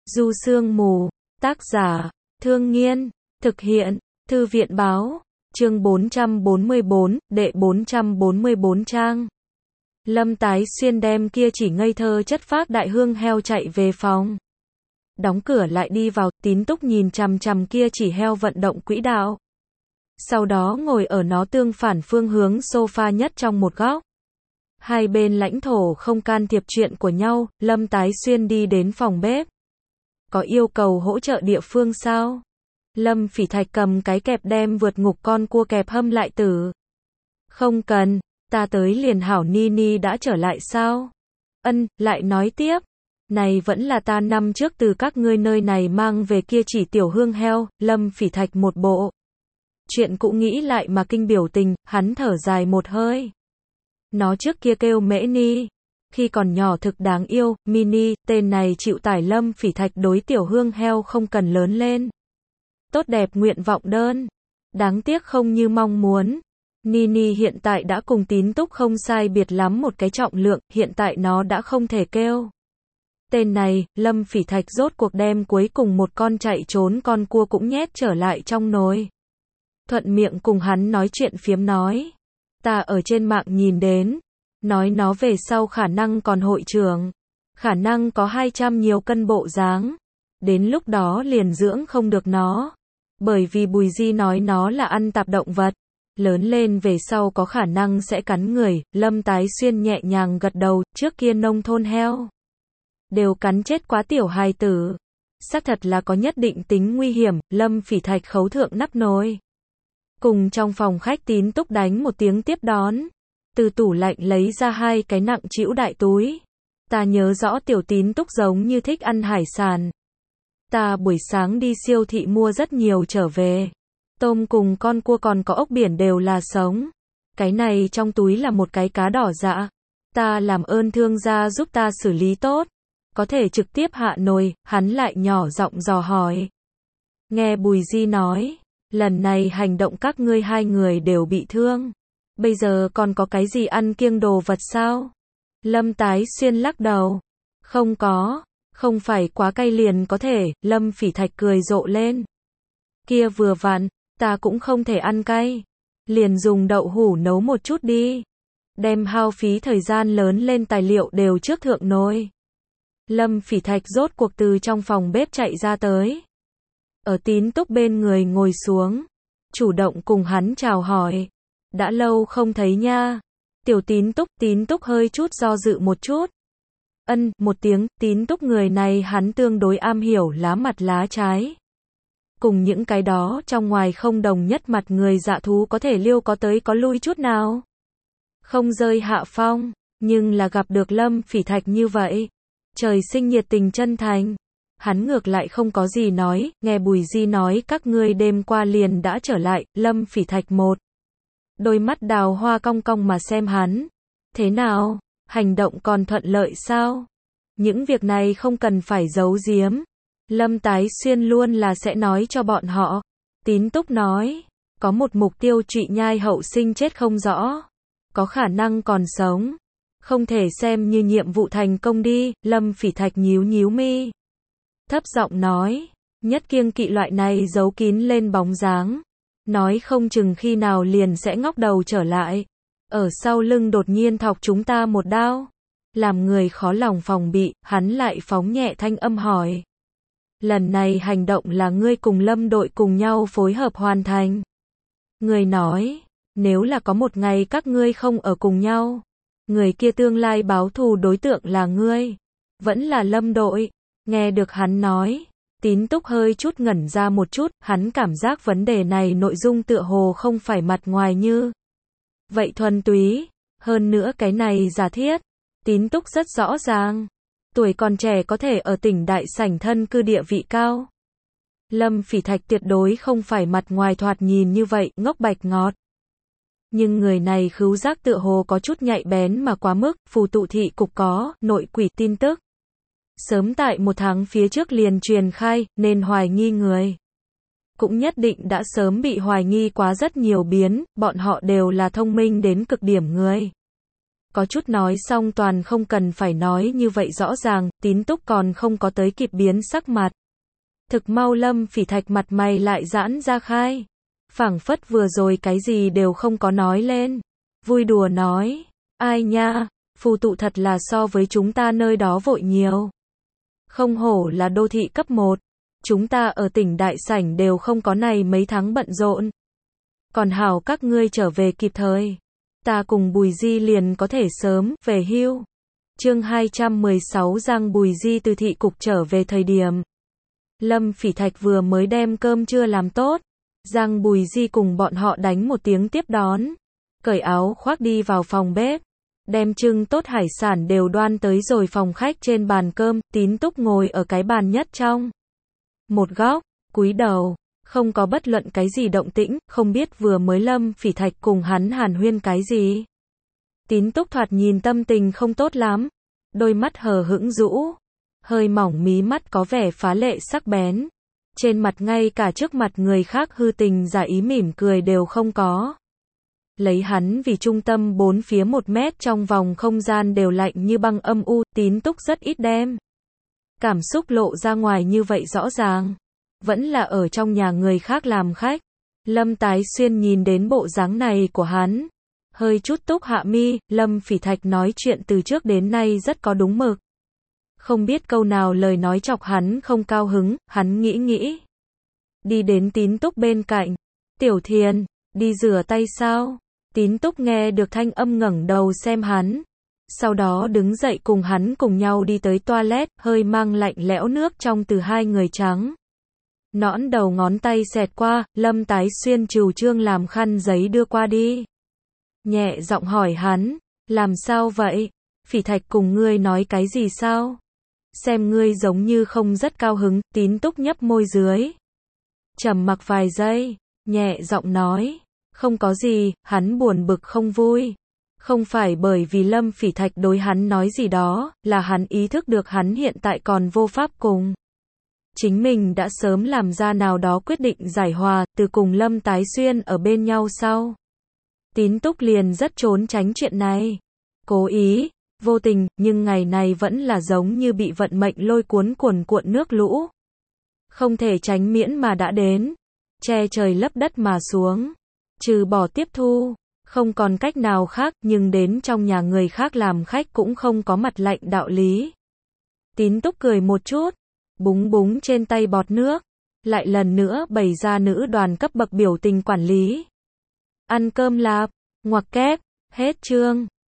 Du Sương Mù, tác giả, Thương Nghiên, thực hiện, Thư viện báo, chương 444, đệ 444 trang. Lâm Tái Xuyên đem kia chỉ ngây thơ chất phác đại hương heo chạy về phòng. Đóng cửa lại đi vào, Tín Túc nhìn chằm chằm kia chỉ heo vận động quỹ đạo. Sau đó ngồi ở nó tương phản phương hướng sofa nhất trong một góc. Hai bên lãnh thổ không can thiệp chuyện của nhau, Lâm Tái Xuyên đi đến phòng bếp. Có yêu cầu hỗ trợ địa phương sao? Lâm Phỉ Thạch cầm cái kẹp đem vượt ngục con cua kẹp hâm lại tử. Không cần, ta tới liền hảo. Nini đã trở lại sao? Ân, lại nói tiếp. Này vẫn là ta năm trước từ các ngươi nơi này mang về kia chỉ tiểu hương heo. Lâm Phỉ Thạch một bộ chuyện cũ nghĩ lại mà kinh biểu tình, hắn thở dài một hơi. Nó trước kia kêu Mễ Ni. Khi còn nhỏ thực đáng yêu, Mini, tên này chịu tải. Lâm Phỉ Thạch đối tiểu hương heo không cần lớn lên. Tốt đẹp nguyện vọng đơn. Đáng tiếc không như mong muốn. Nini hiện tại đã cùng Tín Túc không sai biệt lắm một cái trọng lượng, hiện tại nó đã không thể kêu. Tên này, Lâm Phỉ Thạch rốt cuộc đem cuối cùng một con chạy trốn con cua cũng nhét trở lại trong nồi. Thuận miệng cùng hắn nói chuyện phiếm nói. Ta ở trên mạng nhìn đến. Nói nó về sau khả năng còn hội trưởng. Khả năng có 200 nhiều cân bộ dáng. Đến lúc đó liền dưỡng không được nó. Bởi vì Bùi Di nói nó là ăn tạp động vật. Lớn lên về sau có khả năng sẽ cắn người. Lâm Tái Xuyên nhẹ nhàng gật đầu, trước kia nông thôn heo đều cắn chết quá tiểu hài tử. Xác thật là có nhất định tính nguy hiểm. Lâm Phỉ Thạch khấu thượng nắp nồi. Cùng trong phòng khách Tín Túc đánh một tiếng tiếp đón. Từ tủ lạnh lấy ra hai cái nặng trĩu đại túi. Ta nhớ rõ tiểu Tín Túc giống như thích ăn hải sản. Ta buổi sáng đi siêu thị mua rất nhiều trở về. Tôm cùng con cua còn có ốc biển đều là sống. Cái này trong túi là một cái cá đỏ dạ. Ta làm ơn thương gia giúp ta xử lý tốt. Có thể trực tiếp hạ nồi. Hắn lại nhỏ giọng dò hỏi. Nghe Bùi Di nói, lần này hành động các ngươi hai người đều bị thương. Bây giờ còn có cái gì ăn kiêng đồ vật sao? Lâm Tái Xuyên lắc đầu. Không có, không phải quá cay liền có thể. Lâm Phỉ Thạch cười rộ lên. Kia vừa vặn, ta cũng không thể ăn cay. Liền dùng đậu hũ nấu một chút đi. Đem hao phí thời gian lớn lên tài liệu đều trước thượng nồi. Lâm Phỉ Thạch rốt cuộc từ trong phòng bếp chạy ra tới. Ở Tín Túc bên người ngồi xuống. Chủ động cùng hắn chào hỏi. Đã lâu không thấy nha. Tiểu Tín Túc hơi chút do dự một chút. Ân, một tiếng. Tín Túc người này hắn tương đối am hiểu lá mặt lá trái. Cùng những cái đó trong ngoài không đồng nhất mặt người dạ thú có thể liêu có tới có lui chút nào. Không rơi hạ phong, nhưng là gặp được Lâm Phỉ Thạch như vậy. Trời sinh nhiệt tình chân thành. Hắn ngược lại không có gì nói, nghe Bùi Di nói các ngươi đêm qua liền đã trở lại. Lâm Phỉ Thạch một đôi mắt đào hoa cong cong mà xem hắn. Thế nào, hành động còn thuận lợi sao? Những việc này không cần phải giấu giếm. Lâm Tái Xuyên luôn là sẽ nói cho bọn họ. Tín Túc nói, có một mục tiêu Trụy Nhai hậu sinh chết không rõ. Có khả năng còn sống. Không thể xem như nhiệm vụ thành công đi. Lâm Phỉ Thạch nhíu nhíu mi. Thấp giọng nói, nhất kiêng kỵ loại này giấu kín lên bóng dáng. Nói không chừng khi nào liền sẽ ngóc đầu trở lại. Ở sau lưng đột nhiên thọc chúng ta một đao. Làm người khó lòng phòng bị, hắn lại phóng nhẹ thanh âm hỏi. Lần này hành động là ngươi cùng Lâm đội cùng nhau phối hợp hoàn thành. Người nói, nếu là có một ngày các ngươi không ở cùng nhau, người kia tương lai báo thù đối tượng là ngươi, vẫn là Lâm đội. Nghe được hắn nói, Tín Túc hơi chút ngẩn ra một chút, hắn cảm giác vấn đề này nội dung tựa hồ không phải mặt ngoài như vậy thuần túy, hơn nữa cái này giả thiết, Tín Túc rất rõ ràng, tuổi còn trẻ có thể ở tỉnh đại sảnh thân cư địa vị cao. Lâm Phỉ Thạch tuyệt đối không phải mặt ngoài thoạt nhìn như vậy, ngốc bạch ngọt. Nhưng người này khứu giác tựa hồ có chút nhạy bén mà quá mức, phù tụ thị cục có nội quỷ tin tức. Sớm tại một tháng phía trước liền truyền khai, nên hoài nghi người. Cũng nhất định đã sớm bị hoài nghi quá rất nhiều biến, bọn họ đều là thông minh đến cực điểm người. Có chút nói xong toàn không cần phải nói như vậy rõ ràng, Tín Túc còn không có tới kịp biến sắc mặt. Thực mau Lâm Phỉ Thạch mặt mày lại giãn ra khai. Phảng phất vừa rồi cái gì đều không có nói lên. Vui đùa nói, ai nha, phù tụ thật là so với chúng ta nơi đó vội nhiều. Không hổ là đô thị cấp 1. Chúng ta ở tỉnh Đại Sảnh đều không có này mấy tháng bận rộn. Còn hảo các ngươi trở về kịp thời. Ta cùng Bùi Di liền có thể sớm về hưu. Chương 216 Giang Bùi Di từ thị cục trở về thời điểm. Lâm Phỉ Thạch vừa mới đem cơm trưa làm tốt. Giang Bùi Di cùng bọn họ đánh một tiếng tiếp đón. Cởi áo khoác đi vào phòng bếp. Đem trưng tốt hải sản đều đoan tới rồi phòng khách trên bàn cơm. Tín Túc ngồi ở cái bàn nhất trong một góc, cúi đầu. Không có bất luận cái gì động tĩnh, không biết vừa mới Lâm Phỉ Thạch cùng hắn hàn huyên cái gì. Tín Túc thoạt nhìn tâm tình không tốt lắm. Đôi mắt hờ hững rũ. Hơi mỏng mí mắt có vẻ phá lệ sắc bén. Trên mặt ngay cả trước mặt người khác hư tình giả ý mỉm cười đều không có. Lấy hắn vì trung tâm bốn phía 1 mét trong vòng không gian đều lạnh như băng âm u, Tín Túc rất ít đem cảm xúc lộ ra ngoài như vậy rõ ràng. Vẫn là ở trong nhà người khác làm khách. Lâm Tái Xuyên nhìn đến bộ dáng này của hắn. Hơi chút túc hạ mi, Lâm Phỉ Thạch nói chuyện từ trước đến nay rất có đúng mực. Không biết câu nào lời nói chọc hắn không cao hứng, hắn nghĩ. Đi đến Tín Túc bên cạnh. Tiểu Thiền, đi rửa tay sao? Tín Túc nghe được thanh âm ngẩng đầu xem hắn. Sau đó đứng dậy cùng hắn cùng nhau đi tới toilet, hơi mang lạnh lẽo nước trong từ hai người trắng. Nõn đầu ngón tay xẹt qua, Lâm Tái Xuyên trừu trương làm khăn giấy đưa qua đi. Nhẹ giọng hỏi hắn, làm sao vậy? Phỉ Thạch cùng ngươi nói cái gì sao? Xem ngươi giống như không rất cao hứng, Tín Túc nhấp môi dưới. Trầm mặc vài giây, nhẹ giọng nói, không có gì, hắn buồn bực không vui. Không phải bởi vì Lâm Phỉ Thạch đối hắn nói gì đó, là hắn ý thức được hắn hiện tại còn vô pháp cùng. Chính mình đã sớm làm ra nào đó quyết định giải hòa, từ cùng Lâm Tái Xuyên ở bên nhau sau. Tín Túc liền rất trốn tránh chuyện này. Cố ý, vô tình, nhưng ngày này vẫn là giống như bị vận mệnh lôi cuốn cuồn cuộn nước lũ. Không thể tránh miễn mà đã đến. Che trời lấp đất mà xuống. Trừ bỏ tiếp thu. Không còn cách nào khác, nhưng đến trong nhà người khác làm khách cũng không có mặt lạnh đạo lý. Tín Túc cười một chút. Búng trên tay bọt nước. Lại lần nữa bày ra nữ đoàn cấp bậc biểu tình quản lý. Ăn cơm lạp. Ngoặc kép. Hết chương.